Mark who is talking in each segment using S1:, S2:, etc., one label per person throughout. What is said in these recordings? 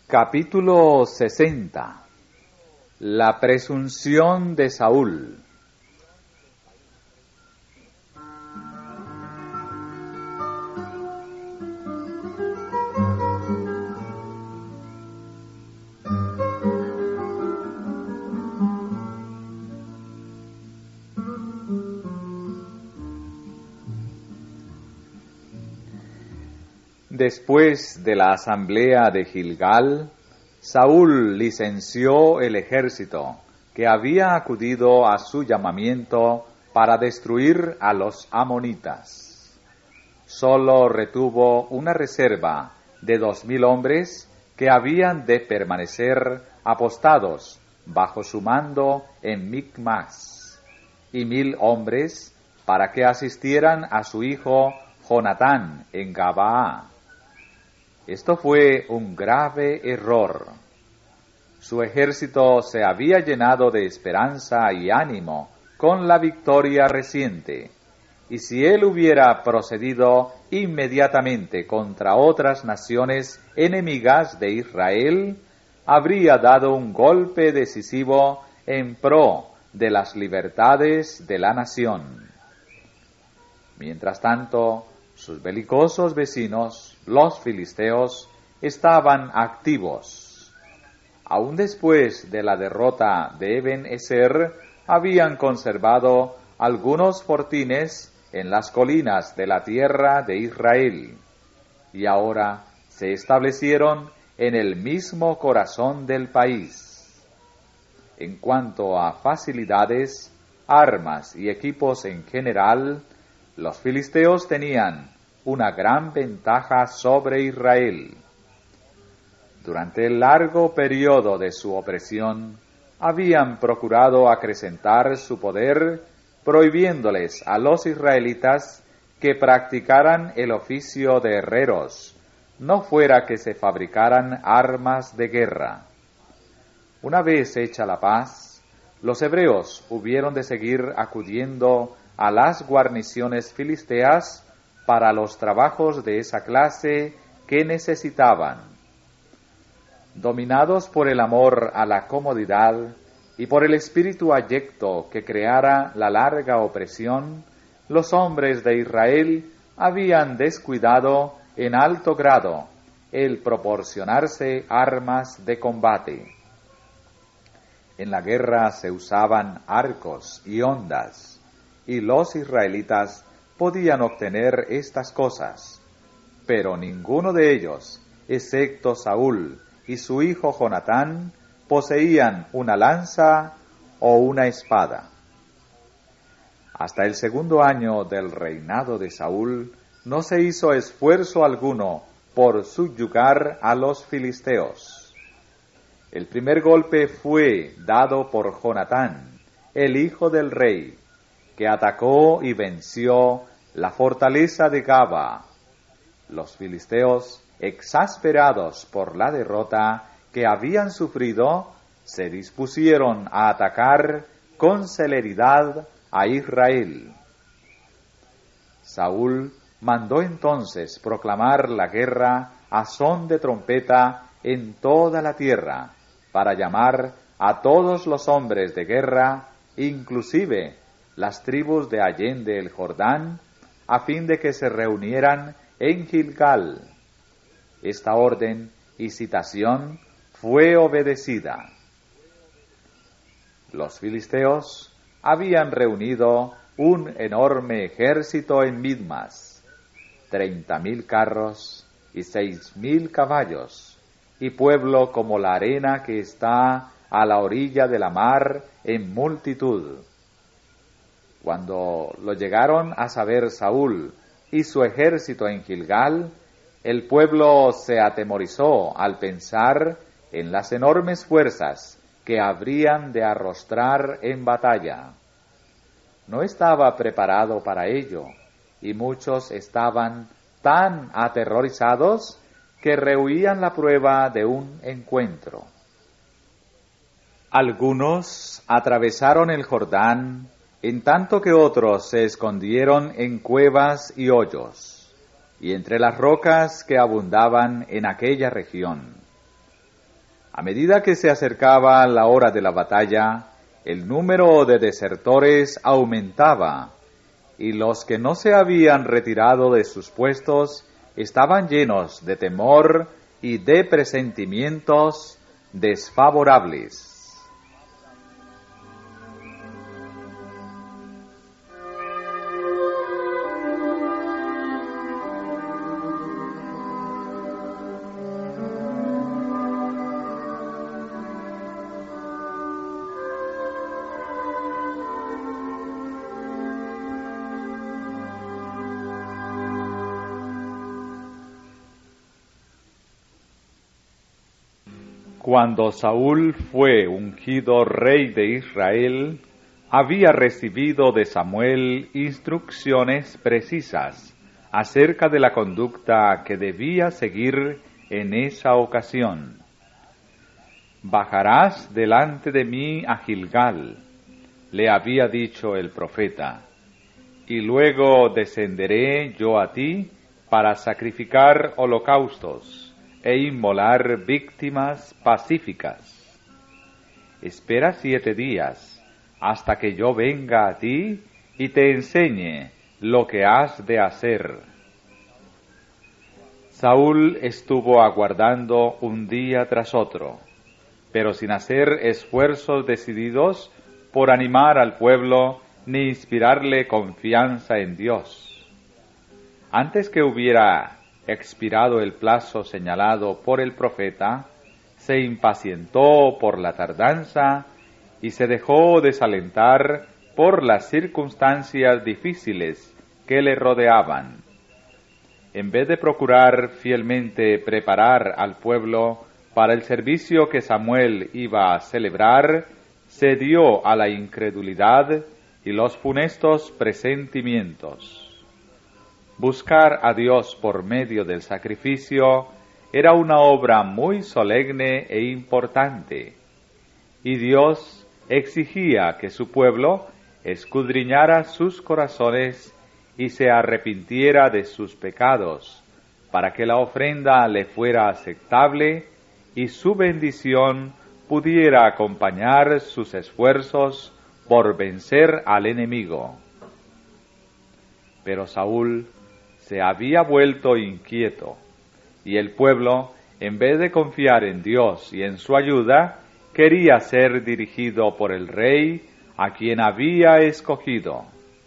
S1: Capítulo 60. La presunción de Saúl. Después de la asamblea de Gilgal, Saúl licenció el ejército que había acudido a su llamamiento para destruir a los amonitas. Solo retuvo una reserva de 2,000 hombres que habían de permanecer apostados bajo su mando en Micmas, y 1,000 hombres para que asistieran a su hijo Jonatán en Gabaa. Esto fue un grave error. Su ejército se había llenado de esperanza y ánimo con la victoria reciente, y si él hubiera procedido inmediatamente contra otras naciones enemigas de Israel, habría dado un golpe decisivo en pro de las libertades de la nación. Mientras tanto, sus belicosos vecinos, los filisteos, estaban activos. Aún después de la derrota de Eben-Ezer, habían conservado algunos fortines en las colinas de la tierra de Israel, y ahora se establecieron en el mismo corazón del país. En cuanto a facilidades, armas y equipos en general, los filisteos tenían una gran ventaja sobre Israel. Durante el largo periodo de su opresión, habían procurado acrecentar su poder, prohibiéndoles a los israelitas que practicaran el oficio de herreros, no fuera que se fabricaran armas de guerra. Una vez hecha la paz, los hebreos hubieron de seguir acudiendo a las guarniciones filisteas para los trabajos de esa clase que necesitaban. Dominados por el amor a la comodidad y por el espíritu abyecto que creara la larga opresión, los hombres de Israel habían descuidado en alto grado el proporcionarse armas de combate. En la guerra se usaban arcos y hondas, y los israelitas podían obtener estas cosas, pero ninguno de ellos, excepto Saúl y su hijo Jonatán, poseían una lanza o una espada. Hasta el 2º año del reinado de Saúl, no se hizo esfuerzo alguno por subyugar a los filisteos. El primer golpe fue dado por Jonatán, el hijo del rey, que atacó y venció la fortaleza de Gaba. Los filisteos, exasperados por la derrota que habían sufrido, se dispusieron a atacar con celeridad a Israel. Saúl mandó entonces proclamar la guerra a son de trompeta en toda la tierra, para llamar a todos los hombres de guerra, inclusive las tribus de allende el Jordán, a fin de que se reunieran en Gilgal. Esta orden y citación fue obedecida. Los filisteos habían reunido un enorme ejército en Midmas, 30,000 carros y 6,000 caballos, y pueblo como la arena que está a la orilla de la mar en multitud. Cuando lo llegaron a saber Saúl y su ejército en Gilgal, el pueblo se atemorizó al pensar en las enormes fuerzas que habrían de arrostrar en batalla. No estaba preparado para ello, y muchos estaban tan aterrorizados que rehuían la prueba de un encuentro. Algunos atravesaron el Jordán, en tanto que otros se escondieron en cuevas y hoyos, y entre las rocas que abundaban en aquella región. A medida que se acercaba la hora de la batalla, el número de desertores aumentaba, y los que no se habían retirado de sus puestos estaban llenos de temor y de presentimientos desfavorables. Cuando Saúl fue ungido rey de Israel, había recibido de Samuel instrucciones precisas acerca de la conducta que debía seguir en esa ocasión. Bajarás delante de mí a Gilgal, le había dicho el profeta, y luego descenderé yo a ti para sacrificar holocaustos e inmolar víctimas pacíficas. Espera 7 días hasta que yo venga a ti y te enseñe lo que has de hacer. Saúl estuvo aguardando un día tras otro, pero sin hacer esfuerzos decididos por animar al pueblo ni inspirarle confianza en Dios. Antes que hubiera expirado el plazo señalado por el profeta, se impacientó por la tardanza y se dejó desalentar por las circunstancias difíciles que le rodeaban. En vez de procurar fielmente preparar al pueblo para el servicio que Samuel iba a celebrar, cedió a la incredulidad y los funestos presentimientos. Buscar a Dios por medio del sacrificio era una obra muy solemne e importante, y Dios exigía que su pueblo escudriñara sus corazones y se arrepintiera de sus pecados, para que la ofrenda le fuera aceptable y su bendición pudiera acompañar sus esfuerzos por vencer al enemigo. Pero Saúl se había vuelto inquieto, y el pueblo, en vez de confiar en Dios y en su ayuda, quería ser dirigido por el rey a quien había escogido.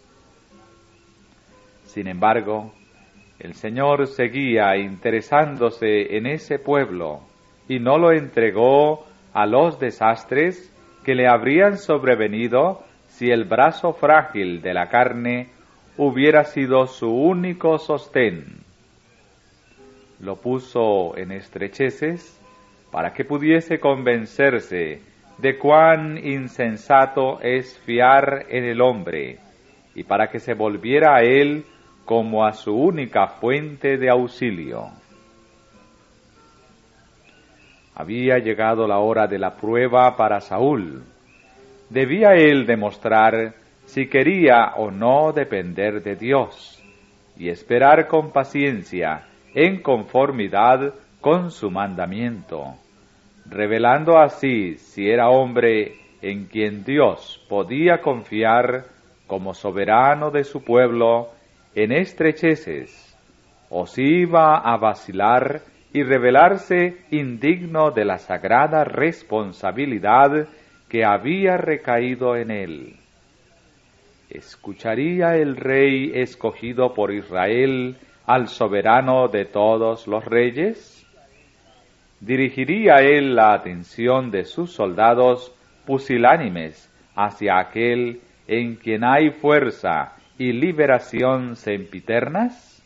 S1: Sin embargo, el Señor seguía interesándose en ese pueblo y no lo entregó a los desastres que le habrían sobrevenido si el brazo frágil de la carne hubiera sido su único sostén. Lo puso en estrecheces para que pudiese convencerse de cuán insensato es fiar en el hombre y para que se volviera a él como a su única fuente de auxilio. Había llegado la hora de la prueba para Saúl. Debía él demostrar si quería o no depender de Dios, y esperar con paciencia en conformidad con su mandamiento, revelando así si era hombre en quien Dios podía confiar como soberano de su pueblo en estrecheces, o si iba a vacilar y revelarse indigno de la sagrada responsabilidad que había recaído en él. ¿Escucharía el rey escogido por Israel al soberano de todos los reyes? ¿Dirigiría él la atención de sus soldados pusilánimes hacia aquel en quien hay fuerza y liberación sempiternas?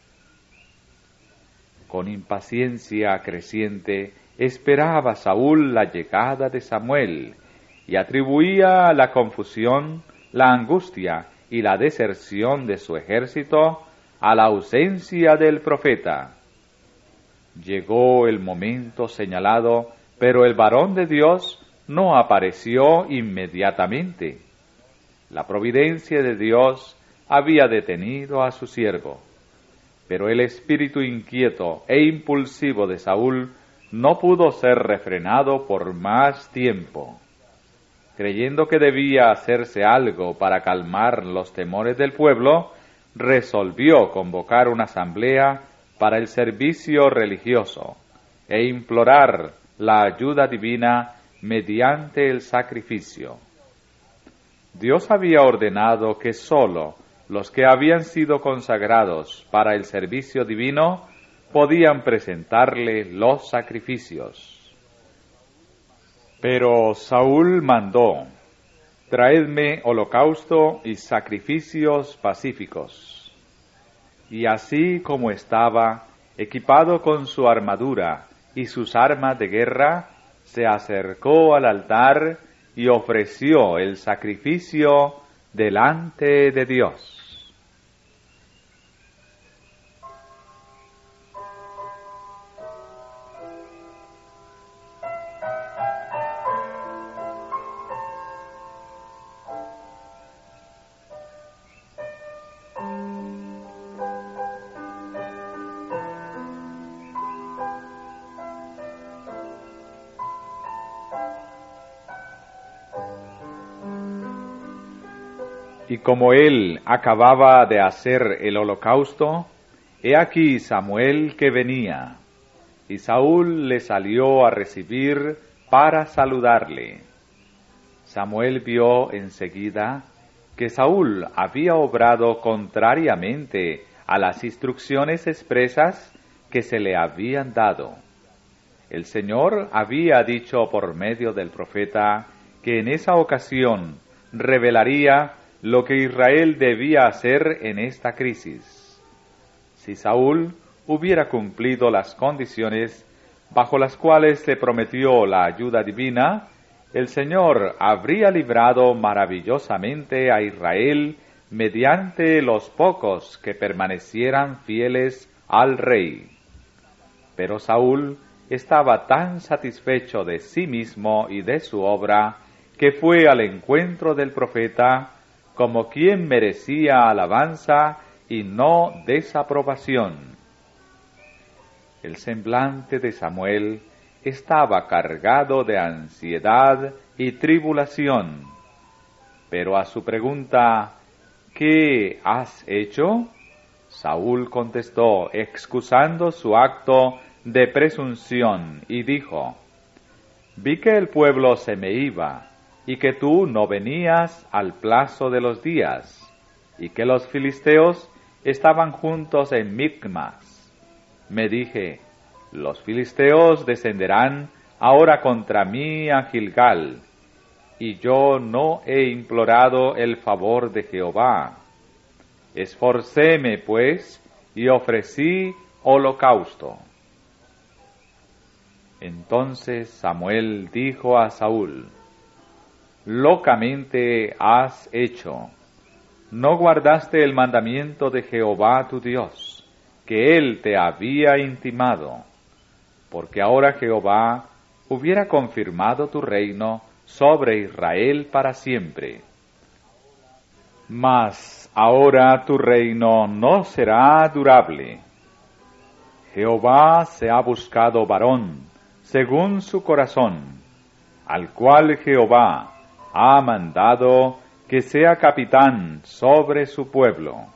S1: Con impaciencia creciente esperaba Saúl la llegada de Samuel y atribuía la confusión, la angustia y la deserción de su ejército a la ausencia del profeta. Llegó el momento señalado, pero el varón de Dios no apareció inmediatamente. La providencia de Dios había detenido a su siervo, pero el espíritu inquieto e impulsivo de Saúl no pudo ser refrenado por más tiempo. Creyendo que debía hacerse algo para calmar los temores del pueblo, resolvió convocar una asamblea para el servicio religioso e implorar la ayuda divina mediante el sacrificio. Dios había ordenado que sólo los que habían sido consagrados para el servicio divino podían presentarle los sacrificios. Pero Saúl mandó: traedme holocausto y sacrificios pacíficos. Y así como estaba, equipado con su armadura y sus armas de guerra, se acercó al altar y ofreció el sacrificio delante de Dios. Y como él acababa de hacer el holocausto, he aquí Samuel que venía, y Saúl le salió a recibir para saludarle. Samuel vio enseguida que Saúl había obrado contrariamente a las instrucciones expresas que se le habían dado. El Señor había dicho por medio del profeta que en esa ocasión revelaría lo que Israel debía hacer en esta crisis. Si Saúl hubiera cumplido las condiciones bajo las cuales se prometió la ayuda divina, el Señor habría librado maravillosamente a Israel mediante los pocos que permanecieran fieles al rey. Pero Saúl estaba tan satisfecho de sí mismo y de su obra que fue al encuentro del profeta como quien merecía alabanza y no desaprobación. El semblante de Samuel estaba cargado de ansiedad y tribulación, pero a su pregunta, ¿qué has hecho?, Saúl contestó, excusando su acto de presunción, y dijo: vi que el pueblo se me iba, y que tú no venías al plazo de los días, y que los filisteos estaban juntos en Micmas. Me dije: los filisteos descenderán ahora contra mí a Gilgal, y yo no he implorado el favor de Jehová. Esforcéme, pues, y ofrecí holocausto. Entonces Samuel dijo a Saúl: locamente has hecho. No guardaste el mandamiento de Jehová tu Dios, que él te había intimado, porque ahora Jehová hubiera confirmado tu reino sobre Israel para siempre. Mas ahora tu reino no será durable. Jehová se ha buscado varón según su corazón, al cual Jehová ha mandado que sea capitán sobre su pueblo.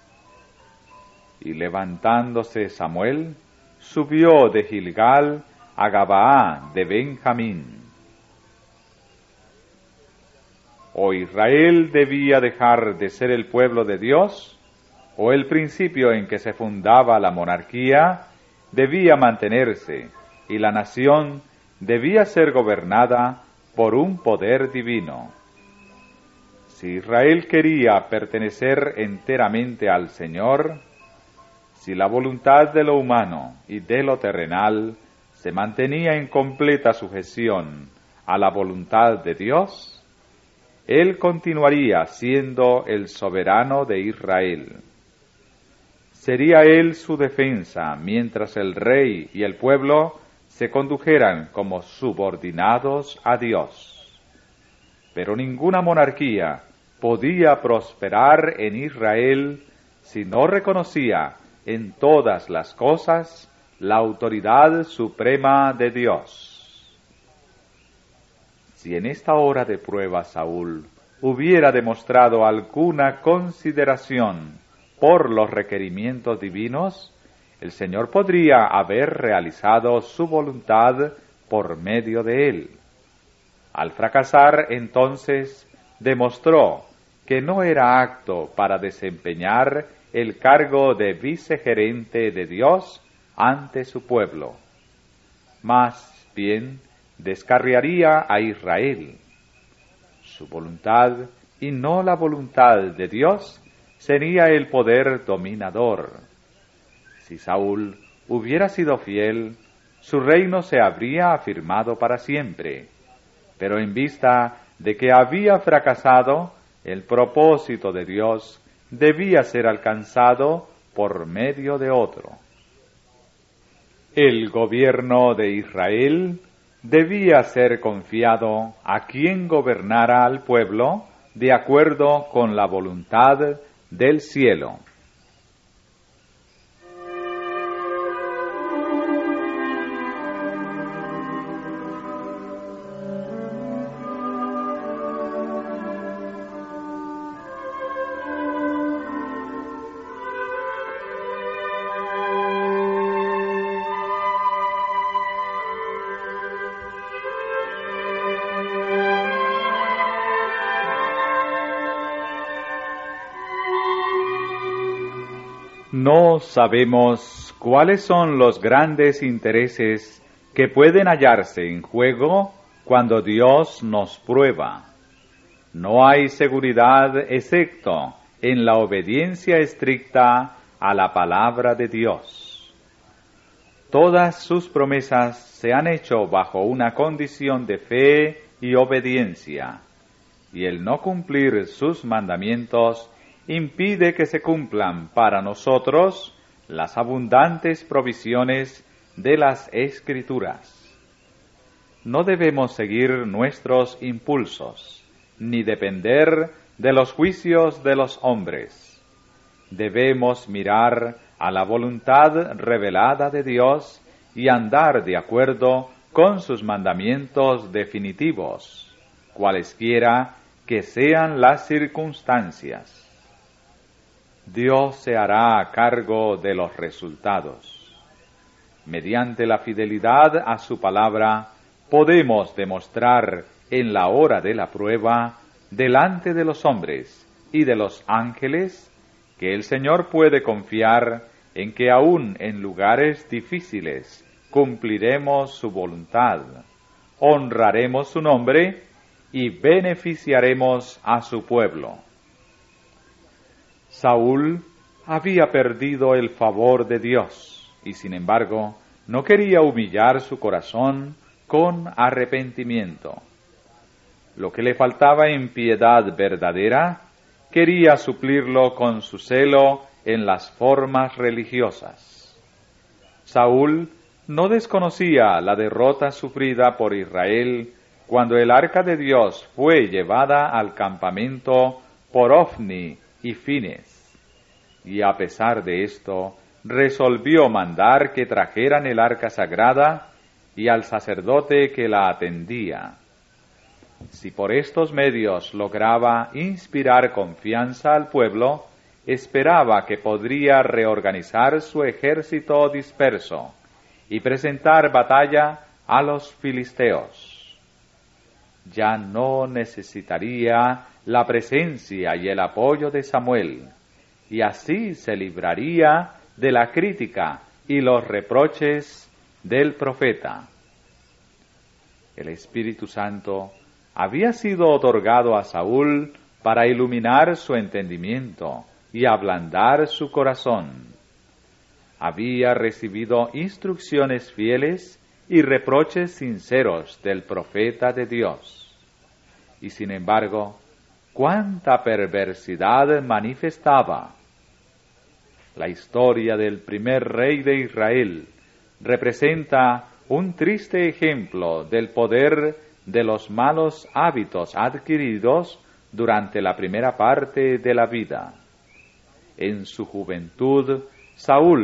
S1: Y levantándose Samuel, subió de Gilgal a Gabaa de Benjamín. O Israel debía dejar de ser el pueblo de Dios, o el principio en que se fundaba la monarquía debía mantenerse, y la nación debía ser gobernada por un poder divino. Si Israel quería pertenecer enteramente al Señor, si la voluntad de lo humano y de lo terrenal se mantenía en completa sujeción a la voluntad de Dios, Él continuaría siendo el soberano de Israel. Sería Él su defensa mientras el rey y el pueblo se condujeran como subordinados a Dios. Pero ninguna monarquía podía prosperar en Israel si no reconocía en todas las cosas la autoridad suprema de Dios. Si en esta hora de prueba Saúl hubiera demostrado alguna consideración por los requerimientos divinos, el Señor podría haber realizado su voluntad por medio de él. Al fracasar, entonces, demostró que no era apto para desempeñar el cargo de vicegerente de Dios ante su pueblo. Más bien, descarriaría a Israel. Su voluntad, y no la voluntad de Dios, sería el poder dominador. Si Saúl hubiera sido fiel, su reino se habría afirmado para siempre. Pero en vista de que había fracasado, el propósito de Dios debía ser alcanzado por medio de otro. El gobierno de Israel debía ser confiado a quien gobernara al pueblo de acuerdo con la voluntad del cielo. No sabemos cuáles son los grandes intereses que pueden hallarse en juego cuando Dios nos prueba. No hay seguridad excepto en la obediencia estricta a la palabra de Dios. Todas sus promesas se han hecho bajo una condición de fe y obediencia, y el no cumplir sus mandamientos impide que se cumplan para nosotros las abundantes provisiones de las Escrituras. No debemos seguir nuestros impulsos, ni depender de los juicios de los hombres. Debemos mirar a la voluntad revelada de Dios y andar de acuerdo con sus mandamientos definitivos, cualesquiera que sean las circunstancias. Dios se hará a cargo de los resultados. Mediante la fidelidad a su palabra, podemos demostrar en la hora de la prueba, delante de los hombres y de los ángeles, que el Señor puede confiar en que aún en lugares difíciles cumpliremos su voluntad, honraremos su nombre y beneficiaremos a su pueblo. Saúl había perdido el favor de Dios y, sin embargo, no quería humillar su corazón con arrepentimiento. Lo que le faltaba en piedad verdadera, quería suplirlo con su celo en las formas religiosas. Saúl no desconocía la derrota sufrida por Israel cuando el arca de Dios fue llevada al campamento por Ofni y Fines, y a pesar de esto, resolvió mandar que trajeran el arca sagrada y al sacerdote que la atendía. Si por estos medios lograba inspirar confianza al pueblo, esperaba que podría reorganizar su ejército disperso y presentar batalla a los filisteos. Ya no necesitaría la presencia y el apoyo de Samuel, y así se libraría de la crítica y los reproches del profeta. El Espíritu Santo había sido otorgado a Saúl para iluminar su entendimiento y ablandar su corazón. Había recibido instrucciones fieles y reproches sinceros del profeta de Dios. Y sin embargo, cuánta perversidad manifestaba. La historia del primer rey de Israel representa un triste ejemplo del poder de los malos hábitos adquiridos durante la primera parte de la vida. En su juventud, Saúl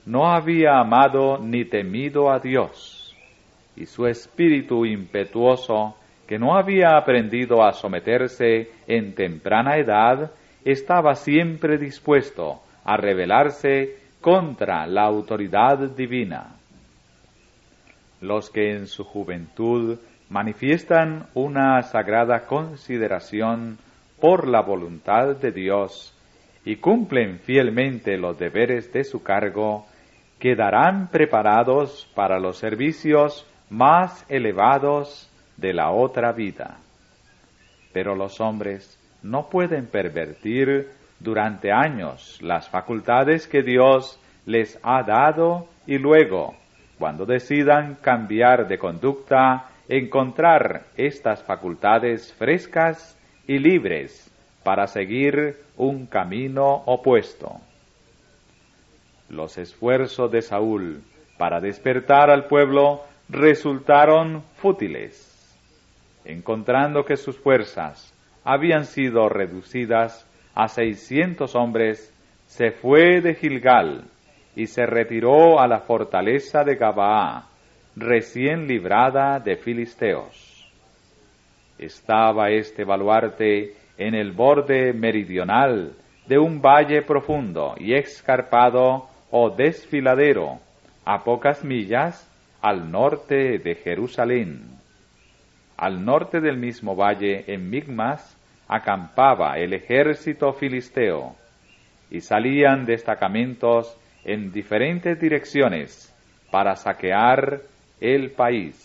S1: no había amado ni temido a Dios, y su espíritu impetuoso, que no había aprendido a someterse en temprana edad, estaba siempre dispuesto a rebelarse contra la autoridad divina. Los que en su juventud manifiestan una sagrada consideración por la voluntad de Dios y cumplen fielmente los deberes de su cargo, quedarán preparados para los servicios más elevados de la otra vida. Pero los hombres no pueden pervertir durante años las facultades que Dios les ha dado y luego, cuando decidan cambiar de conducta, encontrar estas facultades frescas y libres para seguir un camino opuesto. Los esfuerzos de Saúl para despertar al pueblo resultaron fútiles. Encontrando que sus fuerzas habían sido reducidas a 600 hombres, se fue de Gilgal y se retiró a la fortaleza de Gabaa, recién librada de filisteos. Estaba este baluarte en el borde meridional de un valle profundo y escarpado o desfiladero, a pocas millas al norte de Jerusalén. Al norte del mismo valle, en Migmas, acampaba el ejército filisteo, y salían destacamentos en diferentes direcciones para saquear el país.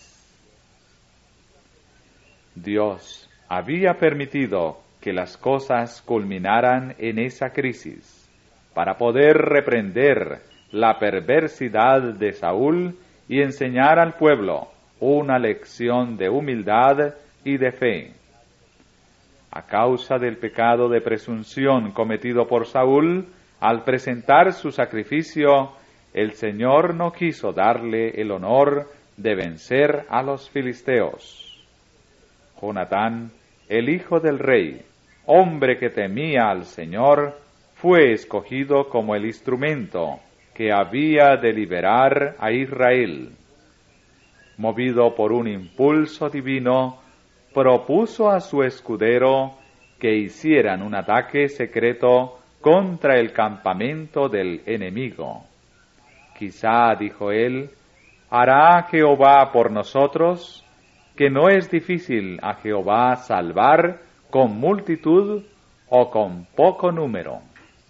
S1: Dios había permitido que las cosas culminaran en esa crisis para poder reprender la perversidad de Saúl y enseñar al pueblo una lección de humildad y de fe. A causa del pecado de presunción cometido por Saúl, al presentar su sacrificio, el Señor no quiso darle el honor de vencer a los filisteos. Jonatán, el hijo del rey, hombre que temía al Señor, fue escogido como el instrumento que había de liberar a Israel. Movido por un impulso divino, propuso a su escudero que hicieran un ataque secreto contra el campamento del enemigo. Quizá, dijo él, hará Jehová por nosotros, que no es difícil a Jehová salvar con multitud o con poco número.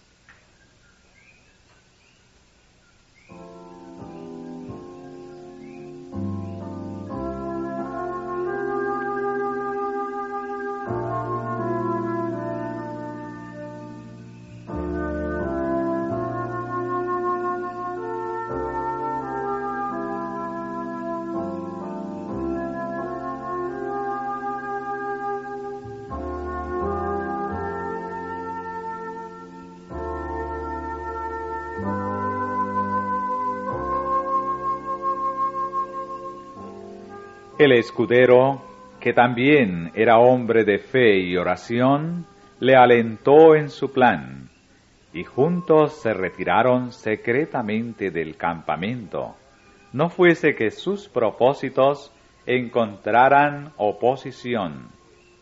S1: El escudero, que también era hombre de fe y oración, le alentó en su plan, y juntos se retiraron secretamente del campamento, no fuese que sus propósitos encontraran oposición.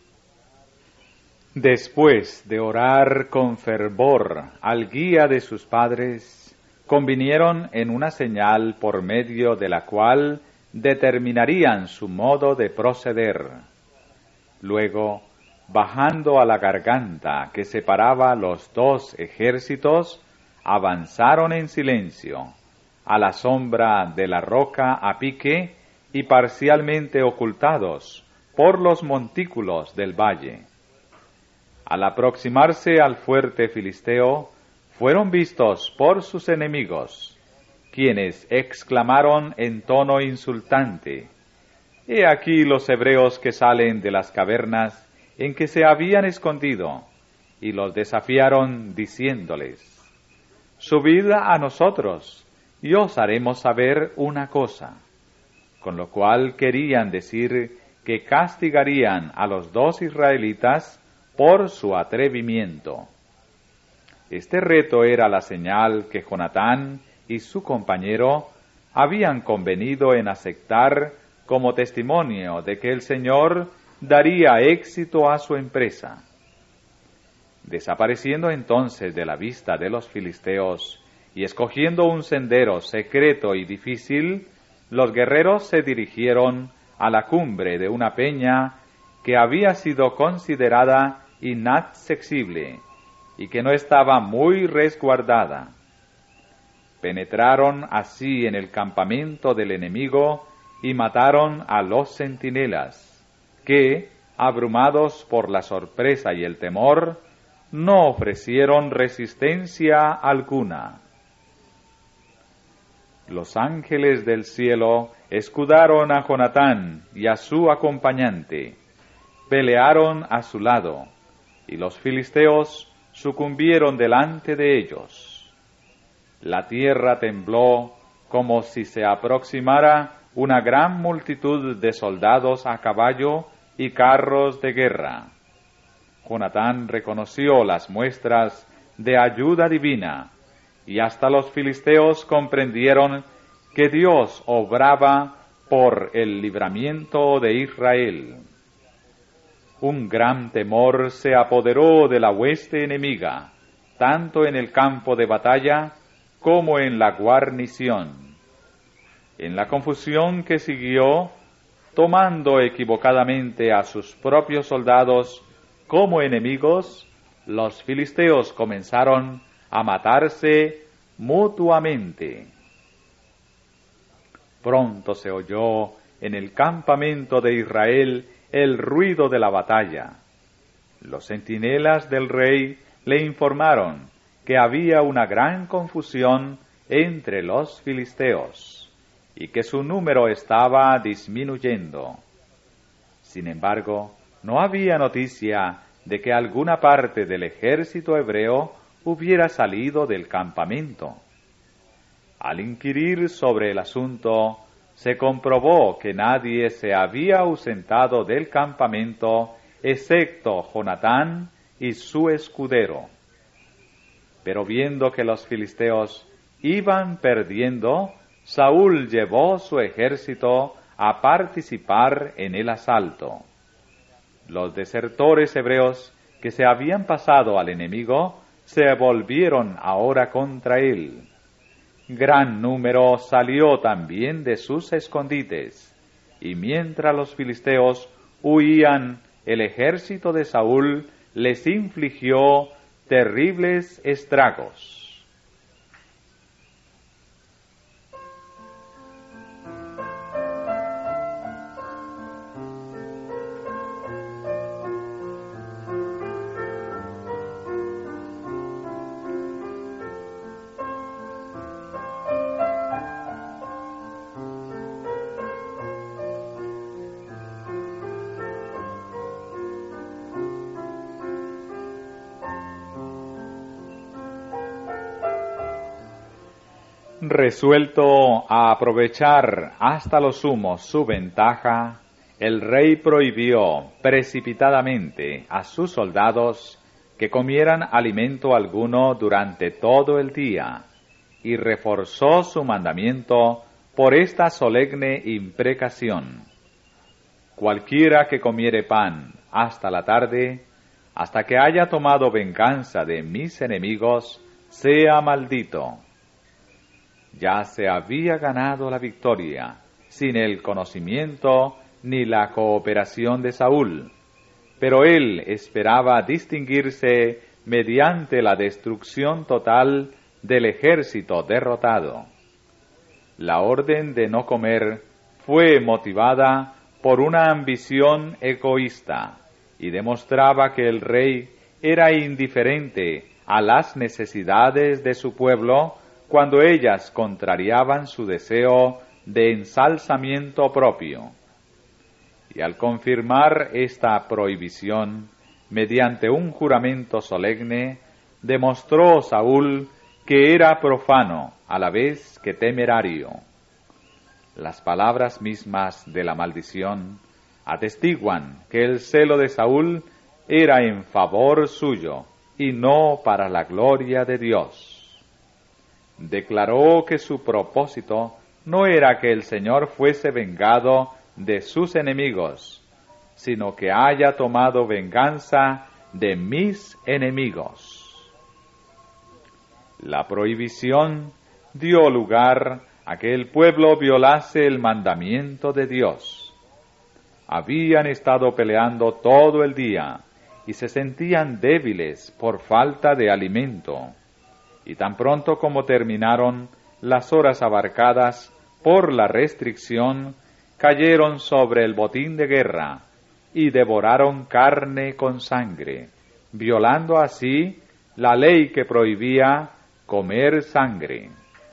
S1: Después de orar con fervor al guía de sus padres, convinieron en una señal por medio de la cual determinarían su modo de proceder. Luego, bajando a la garganta que separaba los dos ejércitos, avanzaron en silencio, a la sombra de la roca a pique y parcialmente ocultados por los montículos del valle. Al aproximarse al fuerte filisteo, fueron vistos por sus enemigos, quienes exclamaron en tono insultante: «He aquí los hebreos que salen de las cavernas en que se habían escondido», y los desafiaron diciéndoles: «Subid a nosotros, y os haremos saber una cosa», con lo cual querían decir que castigarían a los dos israelitas por su atrevimiento. Este reto era la señal que Jonatán y su compañero habían convenido en aceptar como testimonio de que el Señor daría éxito a su empresa. Desapareciendo entonces de la vista de los filisteos y escogiendo un sendero secreto y difícil, los guerreros se dirigieron a la cumbre de una peña que había sido considerada inaccesible y que no estaba muy resguardada. Penetraron así en el campamento del enemigo y mataron a los centinelas, que, abrumados por la sorpresa y el temor, no ofrecieron resistencia alguna. Los ángeles del cielo escudaron a Jonatán y a su acompañante, pelearon a su lado, y los filisteos sucumbieron delante de ellos. La tierra tembló como si se aproximara una gran multitud de soldados a caballo y carros de guerra. Jonatán reconoció las muestras de ayuda divina, y hasta los filisteos comprendieron que Dios obraba por el libramiento de Israel. Un gran temor se apoderó de la hueste enemiga, tanto en el campo de batalla como en la guarnición. En la confusión que siguió, tomando equivocadamente a sus propios soldados como enemigos, los filisteos comenzaron a matarse mutuamente. Pronto se oyó en el campamento de Israel el ruido de la batalla. Los centinelas del rey le informaron que había una gran confusión entre los filisteos y que su número estaba disminuyendo. Sin embargo, no había noticia de que alguna parte del ejército hebreo hubiera salido del campamento. Al inquirir sobre el asunto, se comprobó que nadie se había ausentado del campamento excepto Jonatán y su escudero. Pero viendo que los filisteos iban perdiendo, Saúl llevó su ejército a participar en el asalto. Los desertores hebreos que se habían pasado al enemigo se volvieron ahora contra él. Gran número salió también de sus escondites, y mientras los filisteos huían, el ejército de Saúl les infligió terribles estragos. Resuelto a aprovechar hasta lo sumo su ventaja, el rey prohibió precipitadamente a sus soldados que comieran alimento alguno durante todo el día, y reforzó su mandamiento por esta solemne imprecación: cualquiera que comiere pan hasta la tarde, hasta que haya tomado venganza de mis enemigos, sea maldito. Ya se había ganado la victoria, sin el conocimiento ni la cooperación de Saúl, pero él esperaba distinguirse mediante la destrucción total del ejército derrotado. La orden de no comer fue motivada por una ambición egoísta y demostraba que el rey era indiferente a las necesidades de su pueblo cuando ellas contrariaban su deseo de ensalzamiento propio. Y al confirmar esta prohibición, mediante un juramento solemne, demostró Saúl que era profano a la vez que temerario. Las palabras mismas de la maldición atestiguan que el celo de Saúl era en favor suyo y no para la gloria de Dios. declaró que su propósito no era que el Señor fuese vengado de sus enemigos, sino que haya tomado venganza de mis enemigos. La prohibición dio lugar a que el pueblo violase el mandamiento de Dios. Habían estado peleando todo el día y se sentían débiles por falta de alimento. Y tan pronto como terminaron las horas abarcadas por la restricción, cayeron sobre el botín de guerra y devoraron carne con sangre, violando así la ley que prohibía comer sangre.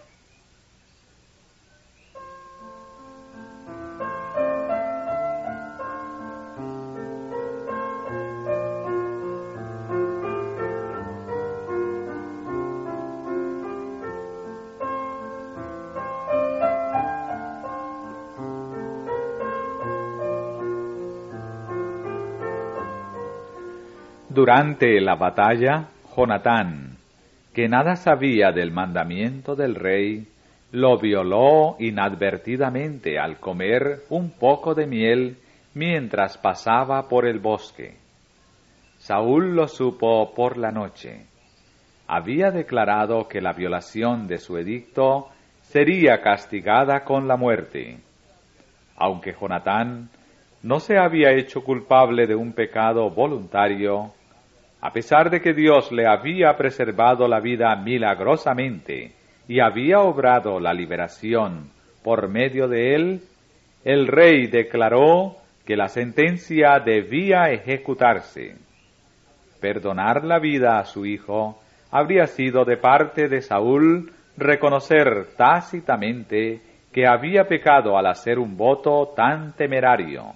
S1: Durante la batalla, Jonatán, que nada sabía del mandamiento del rey, lo violó inadvertidamente al comer un poco de miel mientras pasaba por el bosque. Saúl lo supo por la noche. Había declarado que la violación de su edicto sería castigada con la muerte. Aunque Jonatán no se había hecho culpable de un pecado voluntario, a pesar de que Dios le había preservado la vida milagrosamente y había obrado la liberación por medio de él, el rey declaró que la sentencia debía ejecutarse. Perdonar la vida a su hijo habría sido de parte de Saúl reconocer tácitamente que había pecado al hacer un voto tan temerario.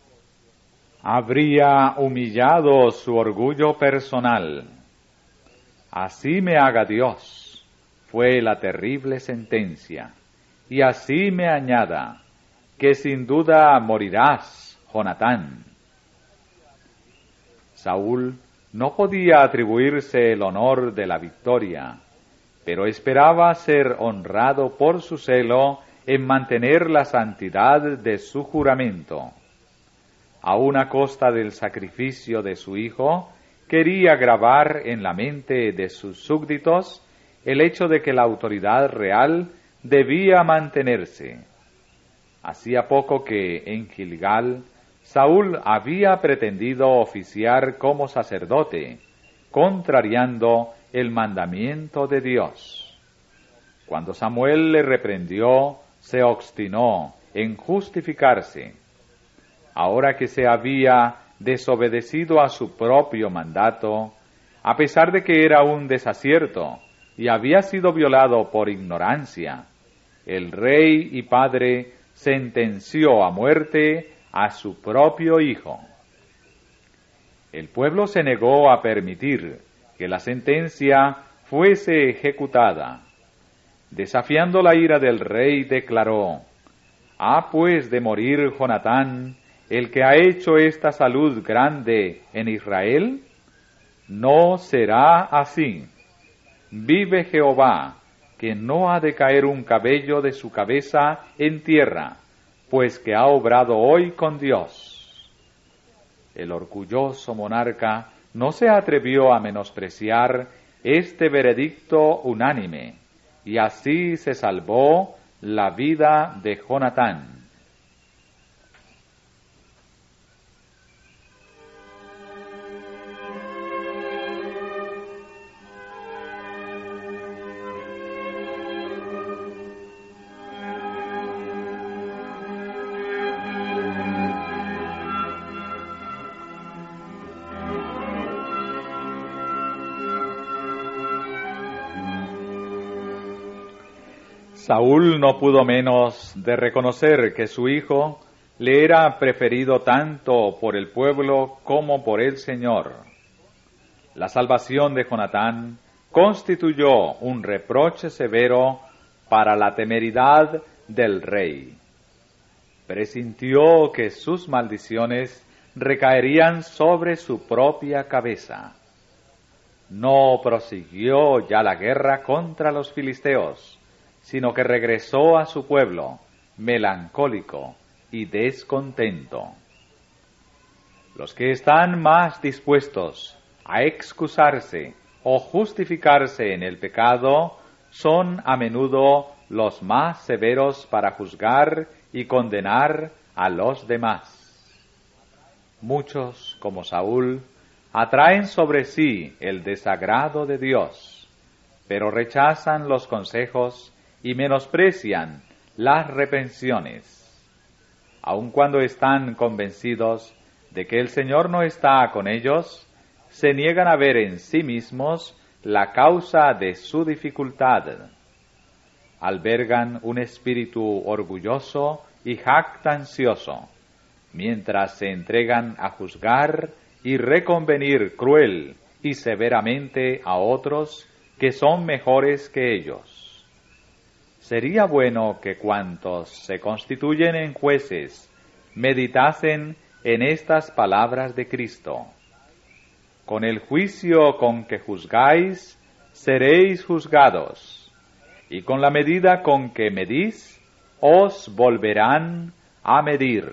S1: Habría humillado su orgullo personal. Así me haga Dios, fue la terrible sentencia, y así me añada, que sin duda morirás, Jonatán. Saúl no podía atribuirse el honor de la victoria, pero esperaba ser honrado por su celo en mantener la santidad de su juramento. Aun a costa del sacrificio de su hijo, quería grabar en la mente de sus súbditos el hecho de que la autoridad real debía mantenerse. Hacía poco que en Gilgal, Saúl había pretendido oficiar como sacerdote, contrariando el mandamiento de Dios. Cuando Samuel le reprendió, se obstinó en justificarse. Ahora que se había desobedecido a su propio mandato, a pesar de que era un desacierto y había sido violado por ignorancia, el rey y padre sentenció a muerte a su propio hijo. El pueblo se negó a permitir que la sentencia fuese ejecutada. Desafiando la ira del rey, declaró: «¿Ha pues de morir Jonatán, el que ha hecho esta salud grande en Israel? No será así. Vive Jehová, que no ha de caer un cabello de su cabeza en tierra, pues que ha obrado hoy con Dios». El orgulloso monarca no se atrevió a menospreciar este veredicto unánime, y así se salvó la vida de Jonatán. Saúl no pudo menos de reconocer que su hijo le era preferido tanto por el pueblo como por el Señor. La salvación de Jonatán constituyó un reproche severo para la temeridad del rey. Presintió que sus maldiciones recaerían sobre su propia cabeza. no prosiguió ya la guerra contra los filisteos, sino que regresó a su pueblo, melancólico y descontento. Los que están más dispuestos a excusarse o justificarse en el pecado son a menudo los más severos para juzgar y condenar a los demás. Muchos, como Saúl, atraen sobre sí el desagrado de Dios, pero rechazan los consejos y menosprecian las reprensiones. Aun cuando están convencidos de que el Señor no está con ellos, se niegan a ver en sí mismos la causa de su dificultad. Albergan un espíritu orgulloso y jactancioso, mientras se entregan a juzgar y reconvenir cruel y severamente a otros que son mejores que ellos. Sería bueno que cuantos se constituyen en jueces meditasen en estas palabras de Cristo. Con el juicio con que juzgáis, seréis juzgados, y con la medida con que medís, os volverán a medir.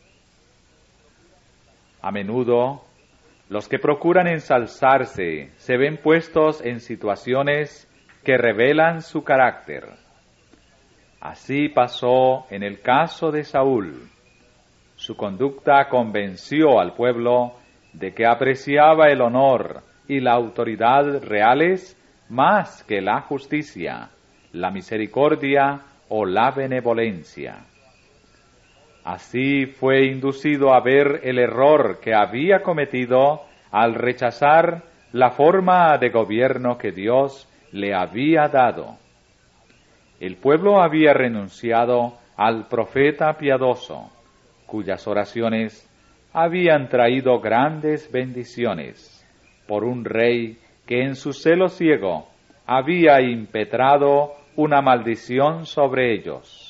S1: A menudo, los que procuran ensalzarse se ven puestos en situaciones que revelan su carácter. Así pasó en el caso de Saúl. Su conducta convenció al pueblo de que apreciaba el honor y la autoridad reales más que la justicia, la misericordia o la benevolencia. Así fue inducido a ver el error que había cometido al rechazar la forma de gobierno que Dios le había dado. El pueblo había renunciado al profeta piadoso, cuyas oraciones habían traído grandes bendiciones, por un rey que en su celo ciego había impetrado una maldición sobre ellos.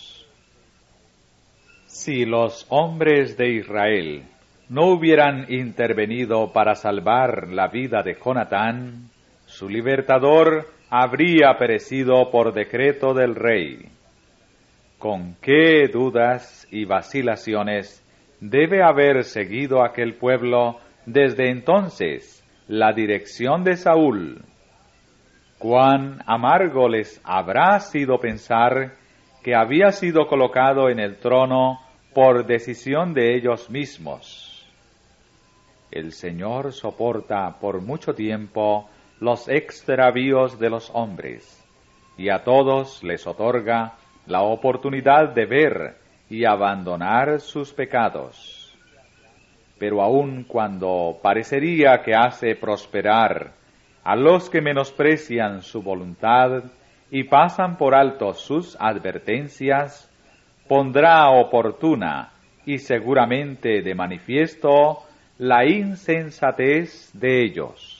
S1: Si los hombres de Israel no hubieran intervenido para salvar la vida de Jonatán, su libertador habría perecido por decreto del rey. ¿Con qué dudas y vacilaciones debe haber seguido aquel pueblo desde entonces la dirección de Saúl? Cuán amargo les habrá sido pensar que había sido colocado en el trono por decisión de ellos mismos. El Señor soporta por mucho tiempo los extravíos de los hombres, y a todos les otorga la oportunidad de ver y abandonar sus pecados. Pero aun cuando parecería que hace prosperar a los que menosprecian su voluntad y pasan por alto sus advertencias, pondrá oportuna y seguramente de manifiesto la insensatez de ellos.